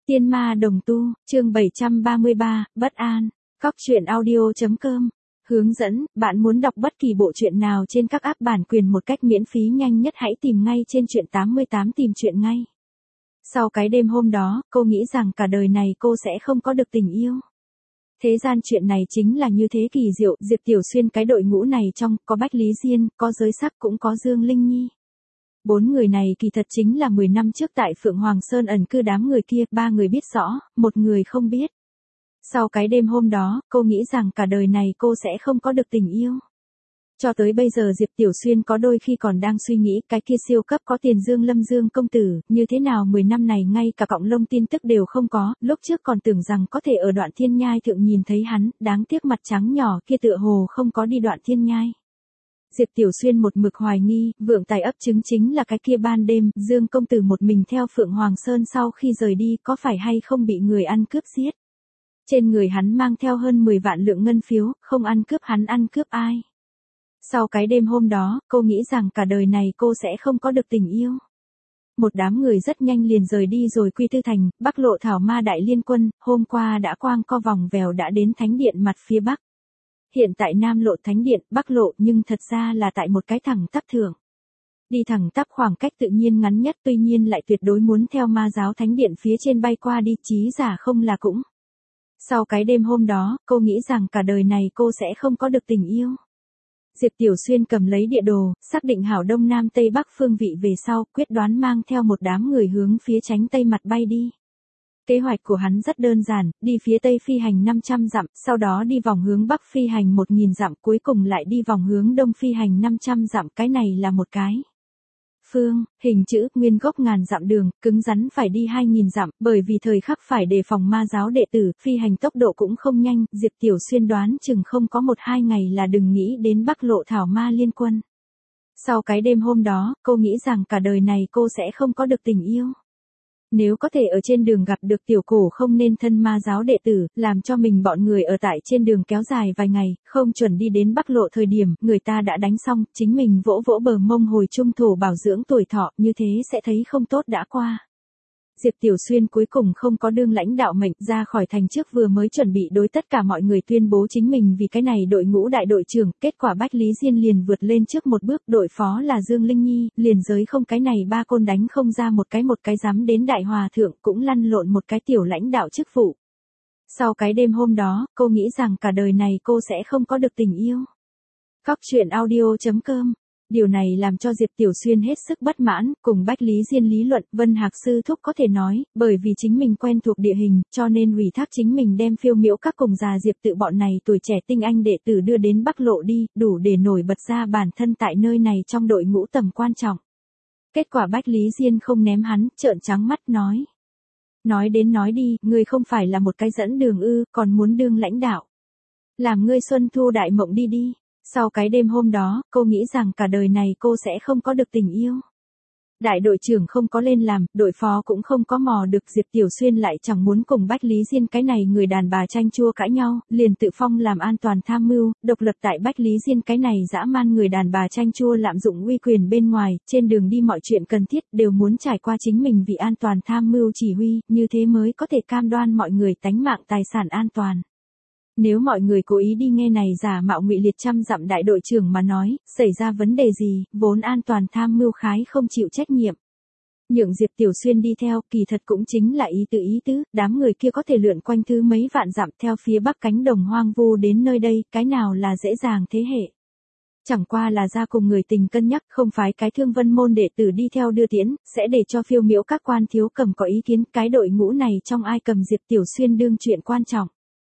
Tiên ma đồng tu, chương 733, bất an. Cóc truyện audio.com. Hướng dẫn, bạn muốn đọc bất kỳ bộ truyện nào trên các app bản quyền một cách miễn phí nhanh nhất hãy tìm ngay trên truyện 88 tìm truyện ngay. Sau cái đêm hôm đó, cô nghĩ rằng cả đời này cô sẽ không có được tình yêu. Thế gian chuyện này chính là như thế kỳ diệu, Diệp Tiểu Xuyên cái đội ngũ này trong, có Bách Lý Diên, có Giới Sắc cũng có Dương Linh Nhi. 4 người này kỳ thật chính là 10 năm trước tại Phượng Hoàng Sơn ẩn cư đám người kia, 3 người biết rõ, 1 người không biết. Sau cái đêm hôm đó, cô nghĩ rằng cả đời này cô sẽ không có được tình yêu. Cho tới bây giờ Diệp Tiểu Xuyên có đôi khi còn đang suy nghĩ cái kia siêu cấp có tiền Dương Lâm Dương công tử, như thế nào 10 năm này ngay cả cọng lông tin tức đều không có, lúc trước còn tưởng rằng có thể ở Đoạn Thiên Nhai thượng nhìn thấy hắn, đáng tiếc mặt trắng nhỏ kia tựa hồ không có đi Đoạn Thiên Nhai. Diệp Tiểu Xuyên một mực hoài nghi, vượng tài ấp trứng chính là cái kia ban đêm, Dương công tử một mình theo Phượng Hoàng Sơn sau khi rời đi có phải hay không bị người ăn cướp giết. Trên người hắn mang theo hơn 10 vạn lượng ngân phiếu, không ăn cướp hắn ăn cướp ai. Sau cái đêm hôm đó, cô nghĩ rằng cả đời này cô sẽ không có được tình yêu. Một đám người rất nhanh liền rời đi rồi quy tư thành, Bắc Lộ Thảo Ma Đại Liên Quân, hôm qua đã quang co vòng vèo đã đến thánh điện mặt phía Bắc. Hiện tại Nam Lộ thánh điện, Bắc Lộ nhưng thật ra là tại một cái thẳng tắp thượng. Đi thẳng tắp khoảng cách tự nhiên ngắn nhất tuy nhiên lại tuyệt đối muốn theo ma giáo thánh điện phía trên bay qua đi chí giả không là cũng. Sau cái đêm hôm đó, cô nghĩ rằng cả đời này cô sẽ không có được tình yêu. Diệp Tiểu Xuyên cầm lấy địa đồ, xác định hảo Đông Nam Tây Bắc phương vị về sau, quyết đoán mang theo một đám người hướng phía chánh Tây mặt bay đi. Kế hoạch của hắn rất đơn giản, đi phía Tây phi hành 500 dặm, sau đó đi vòng hướng Bắc phi hành 1000 dặm, cuối cùng lại đi vòng hướng Đông phi hành 500 dặm, cái này là một cái. Phương, hình chữ, nguyên gốc ngàn dặm đường, cứng rắn phải đi 2000 dặm, bởi vì thời khắc phải đề phòng ma giáo đệ tử, phi hành tốc độ cũng không nhanh, Diệp Tiểu Xuyên đoán chừng không có 1-2 ngày là đừng nghĩ đến Bắc Lộ Thảo Ma Liên Quân. Sau cái đêm hôm đó, cô nghĩ rằng cả đời này cô sẽ không có được tình yêu. Nếu có thể ở trên đường gặp được tiểu cổ không nên thân ma giáo đệ tử, làm cho mình bọn người ở tại trên đường kéo dài vài ngày, không chuẩn đi đến Bắc Lộ thời điểm, người ta đã đánh xong, chính mình vỗ vỗ bờ mông hồi trung thổ bảo dưỡng tuổi thọ, như thế sẽ thấy không tốt đã qua. Diệp Tiểu Xuyên cuối cùng không có đương lãnh đạo mệnh ra khỏi thành trước vừa mới chuẩn bị đối tất cả mọi người tuyên bố chính mình vì cái này đội ngũ đại đội trưởng, kết quả Bách Lý Diên liền vượt lên trước một bước, đội phó là Dương Linh Nhi, liền giới không cái này 3 côn đánh không ra một cái dám đến đại hòa thượng cũng lăn lộn một cái tiểu lãnh đạo chức vụ. Sau cái đêm hôm đó, cô nghĩ rằng cả đời này cô sẽ không có được tình yêu. Cóc truyện audio.com. Điều này làm cho Diệp Tiểu Xuyên hết sức bất mãn, cùng Bách Lý Diên lý luận, Vân Hạc sư thúc có thể nói, bởi vì chính mình quen thuộc địa hình, cho nên ủy thác chính mình đem Phiêu Miễu các cùng già Diệp tự bọn này tuổi trẻ tinh anh đệ tử đưa đến Bắc Lộ đi, đủ để nổi bật ra bản thân tại nơi này trong đội ngũ tầm quan trọng. Kết quả Bách Lý Diên không ném hắn, trợn trắng mắt nói. Nói đến nói đi, ngươi không phải là một cái dẫn đường ư, còn muốn đương lãnh đạo. Làm ngươi xuân thu đại mộng đi đi. Sau cái đêm hôm đó, cô nghĩ rằng cả đời này cô sẽ không có được tình yêu. Đại đội trưởng không có lên làm, đội phó cũng không có mò được, Diệp Tiểu Xuyên lại chẳng muốn cùng Bách Lý Diên cái này người đàn bà tranh chua cãi nhau, liền tự phong làm an toàn tham mưu, độc lập tại Bách Lý Diên cái này dã man người đàn bà tranh chua lạm dụng uy quyền bên ngoài, trên đường đi mọi chuyện cần thiết đều muốn trải qua chính mình vì an toàn tham mưu chỉ huy, như thế mới có thể cam đoan mọi người tánh mạng tài sản an toàn. Nếu mọi người cố ý đi nghe này giả mạo ngụy liệt trăm dặm đại đội trưởng mà nói, xảy ra vấn đề gì, vốn an toàn tham mưu khái không chịu trách nhiệm. Nhượng Diệp Tiểu Xuyên đi theo, kỳ thật cũng chính là ý tứ, đám người kia có thể lượn quanh thứ mấy vạn dặm theo phía bắc cánh đồng hoang vu đến nơi đây, cái nào là dễ dàng thế hệ. Chẳng qua là ra cùng người tình cân nhắc, không phái cái Thương Vân môn đệ tử đi theo đưa tiễn, sẽ để cho Phiêu Miễu các quan thiếu cầm có ý kiến, cái đội ngũ này trong ai cầm Diệp Tiểu Xuyên đương chuyện quan trọng.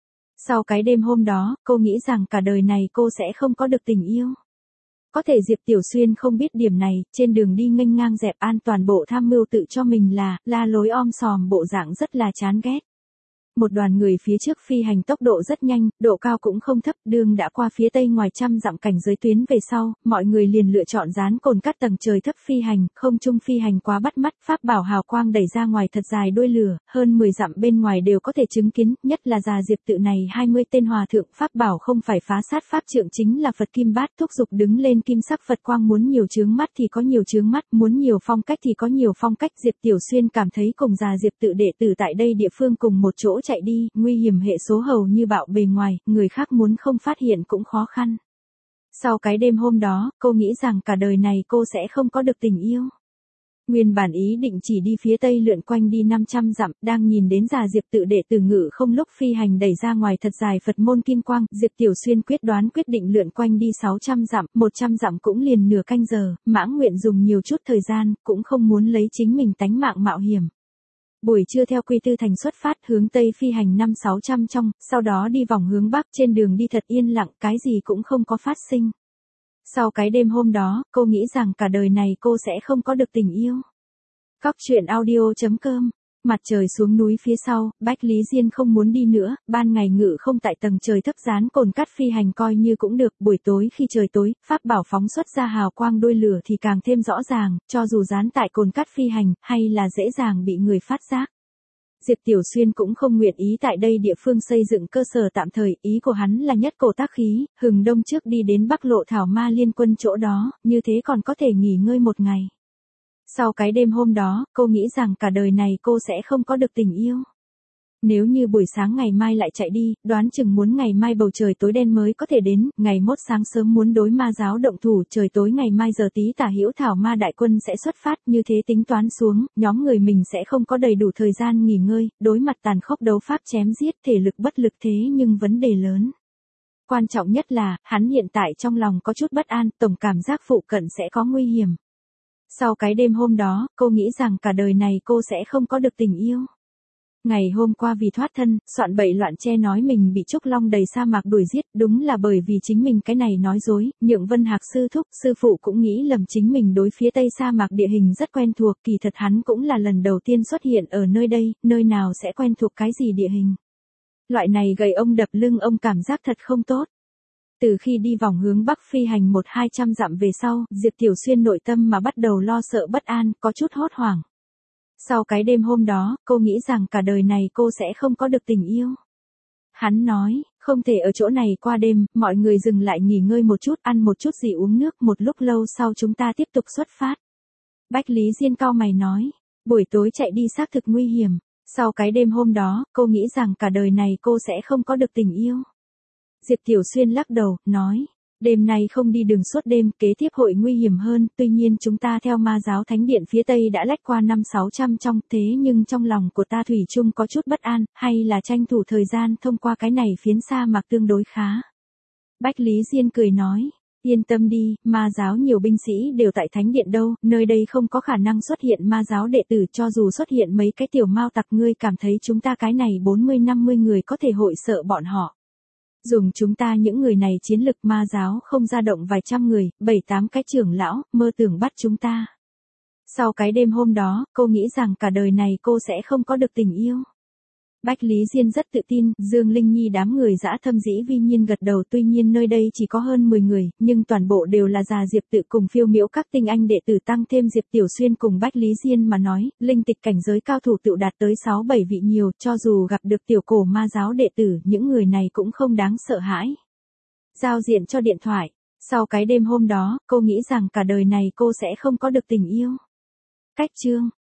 Sau cái đêm hôm đó, cô nghĩ rằng cả đời này cô sẽ không có được tình yêu. Có thể Diệp Tiểu Xuyên không biết điểm này, trên đường đi nghênh ngang dẹp an toàn bộ tham mưu tự cho mình là, la lối om sòm bộ dạng rất là chán ghét. một đoàn người phía trước phi hành tốc độ rất nhanh, độ cao cũng không thấp, đường đã qua phía tây ngoài trăm dặm cảnh giới tuyến về sau, mọi người liền lựa chọn dán cồn cắt tầng trời thấp phi hành, không trung phi hành quá bắt mắt, pháp bảo hào quang đẩy ra ngoài thật dài đuôi lửa, hơn 10 dặm bên ngoài đều có thể chứng kiến, nhất là già Diệp Tự này 20 tên hòa thượng, pháp bảo không phải phá sát pháp trượng chính là Phật Kim Bát, thúc dục đứng lên kim sắc Phật quang, muốn nhiều chướng mắt thì có nhiều chướng mắt, muốn nhiều phong cách thì có nhiều phong cách. Diệp Tiểu Xuyên cảm thấy cùng già Diệp Tự đệ tử tại đây địa phương cùng một chỗ chạy đi, nguy hiểm hệ số hầu như bạo bề ngoài, người khác muốn không phát hiện cũng khó khăn. Sau cái đêm hôm đó, cô nghĩ rằng cả đời này cô sẽ không có được tình yêu. Nguyên bản ý định chỉ đi phía tây lượn quanh đi 500 dặm, đang nhìn đến già Diệp Tự đệ tử ngự không lúc phi hành đẩy ra ngoài thật dài Phật môn kim quang, Diệp Tiểu Xuyên quyết định lượn quanh đi 600 dặm, 100 dặm cũng liền nửa canh giờ, mãng nguyện dùng nhiều chút thời gian, cũng không muốn lấy chính mình tánh mạng mạo hiểm. Buổi trưa theo Quy Tư Thành xuất phát hướng tây phi hành 5-600 trong, sau đó đi vòng hướng bắc, trên đường đi thật yên lặng, cái gì cũng không có phát sinh. Sau cái đêm hôm đó, cô nghĩ rằng cả đời này cô sẽ không có được tình yêu. Cóc truyện audio.com. Mặt trời xuống núi phía sau, Bách Lý Diên không muốn đi nữa, ban ngày ngự không tại tầng trời thấp dán cồn cắt phi hành coi như cũng được, buổi tối khi trời tối, pháp bảo phóng xuất ra hào quang đuôi lửa thì càng thêm rõ ràng, cho dù dán tại cồn cắt phi hành, hay là dễ dàng bị người phát giác. Diệp Tiểu Xuyên cũng không nguyện ý tại đây địa phương xây dựng cơ sở tạm thời, ý của hắn là nhất cổ tác khí, hừng đông trước đi đến Bắc Lộ Thảo Ma Liên Quân chỗ đó, như thế còn có thể nghỉ ngơi một ngày. Sau cái đêm hôm đó, cô nghĩ rằng cả đời này cô sẽ không có được tình yêu. Nếu như buổi sáng ngày mai lại chạy đi, đoán chừng muốn ngày mai bầu trời tối đen mới có thể đến, ngày mốt sáng sớm muốn đối ma giáo động thủ, trời tối ngày mai giờ tí Tả Hữu Thảo Ma đại quân sẽ xuất phát, như thế tính toán xuống, nhóm người mình sẽ không có đầy đủ thời gian nghỉ ngơi, đối mặt tàn khốc đấu pháp chém giết, thể lực bất lực thế nhưng vấn đề lớn. Quan trọng nhất là, hắn hiện tại trong lòng có chút bất an, tổng cảm giác phụ cận sẽ có nguy hiểm. Sau cái đêm hôm đó, cô nghĩ rằng cả đời này cô sẽ không có được tình yêu. Ngày hôm qua vì thoát thân, soạn bậy loạn che nói mình bị Trúc Long đầy sa mạc đuổi giết, đúng là bởi vì chính mình cái này nói dối, Nhượng Vân Hạc sư thúc, sư phụ cũng nghĩ lầm chính mình đối phía tây sa mạc địa hình rất quen thuộc, kỳ thật hắn cũng là lần đầu tiên xuất hiện ở nơi đây, nơi nào sẽ quen thuộc cái gì địa hình. Loại này gầy ông đập lưng ông cảm giác thật không tốt. Từ khi đi vòng hướng bắc phi hành 1-200 dặm về sau, Diệp Tiểu Xuyên nội tâm mà bắt đầu lo sợ bất an, có chút hốt hoảng. Sau cái đêm hôm đó, cô nghĩ rằng cả đời này cô sẽ không có được tình yêu. Hắn nói, không thể ở chỗ này qua đêm, mọi người dừng lại nghỉ ngơi một chút, ăn một chút gì uống nước, một lúc lâu sau chúng ta tiếp tục xuất phát. Bách Lý Diên cau mày nói, buổi tối chạy đi xác thực nguy hiểm. Sau cái đêm hôm đó, cô nghĩ rằng cả đời này cô sẽ không có được tình yêu. Diệp Tiểu Xuyên lắc đầu, nói, đêm nay không đi đường suốt đêm, kế tiếp hội nguy hiểm hơn, tuy nhiên chúng ta theo ma giáo thánh điện phía tây đã lách qua 5-600 trong, thế nhưng trong lòng của ta thủy chung có chút bất an, hay là tranh thủ thời gian thông qua cái này phiến sa mạc tương đối khá. Bách Lý Diên cười nói, yên tâm đi, ma giáo nhiều binh sĩ đều tại thánh điện đâu, nơi đây không có khả năng xuất hiện ma giáo đệ tử, cho dù xuất hiện mấy cái tiểu mao tặc, ngươi cảm thấy chúng ta cái này 40-50 người có thể hội sợ bọn họ. Dùng chúng ta những người này chiến lực ma giáo không ra động vài trăm người, 7-8 cái trưởng lão, mơ tưởng bắt chúng ta. Sau cái đêm hôm đó, cô nghĩ rằng cả đời này cô sẽ không có được tình yêu. Bách Lý Diên rất tự tin, Dương Linh Nhi đám người dã thâm dĩ vi nhiên gật đầu, tuy nhiên nơi đây chỉ có hơn 10 người, nhưng toàn bộ đều là già Diệp Tự cùng phiêu miễu các tinh anh đệ tử, tăng thêm Diệp Tiểu Xuyên cùng Bách Lý Diên mà nói, linh tịch cảnh giới cao thủ tự đạt tới 6-7 vị nhiều, cho dù gặp được tiểu cổ ma giáo đệ tử, những người này cũng không đáng sợ hãi. Giao diện cho điện thoại. Sau cái đêm hôm đó, cô nghĩ rằng cả đời này cô sẽ không có được tình yêu. Cách chương